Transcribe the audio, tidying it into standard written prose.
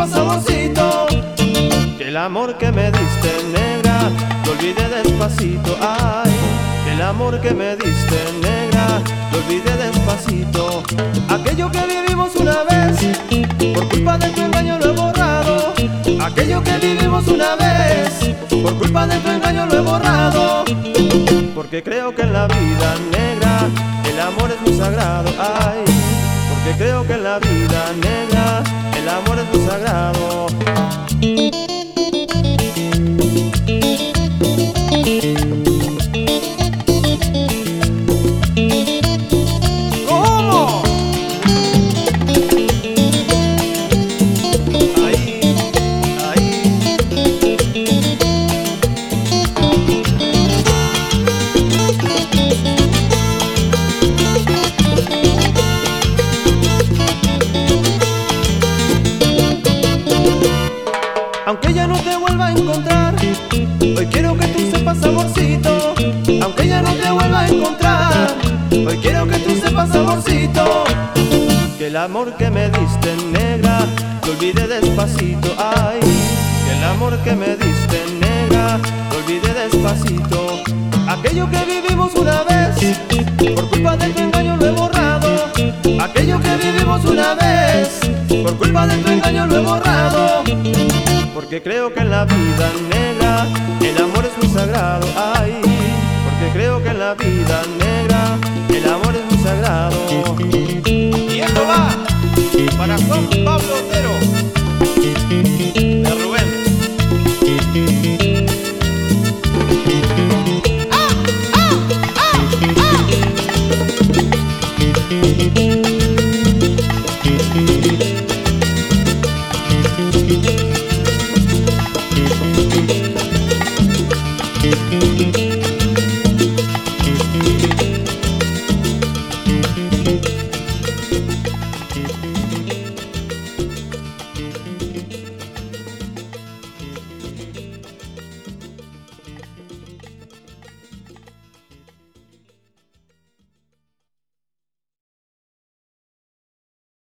saborcito. Que el amor que me diste, negra, lo olvidé despacito. Ay, que el amor que me diste, negra, lo olvidé despacito. Aquello que vivimos una vez, por culpa de tu engaño lo he borrado. Aquello que vivimos una vez, por culpa de tu engaño lo he borrado. Porque creo que en la vida, negra, el amor es muy sagrado. Ay, porque creo que en la vida, negra, el amor es muy sagrado. ¿Cómo? Ahí, ahí. Aunque ya no te vuelva a encontrar, hoy quiero que tú sepas, saborcito. Aunque ya no te vuelva a encontrar, hoy quiero que tú sepas, saborcito. Que el amor que me diste, negra, lo olvidé despacito. Ay, que el amor que me diste, negra, lo olvidé despacito. Aquello que vivimos una vez, por culpa de tu engaño lo he borrado. Aquello que vivimos una vez, por culpa de tu engaño lo he borrado. Porque creo que en la vida, negra, el amor es muy sagrado. Ay, porque creo que en la vida, negra, el amor es muy sagrado. Y esto va para Juan Pablo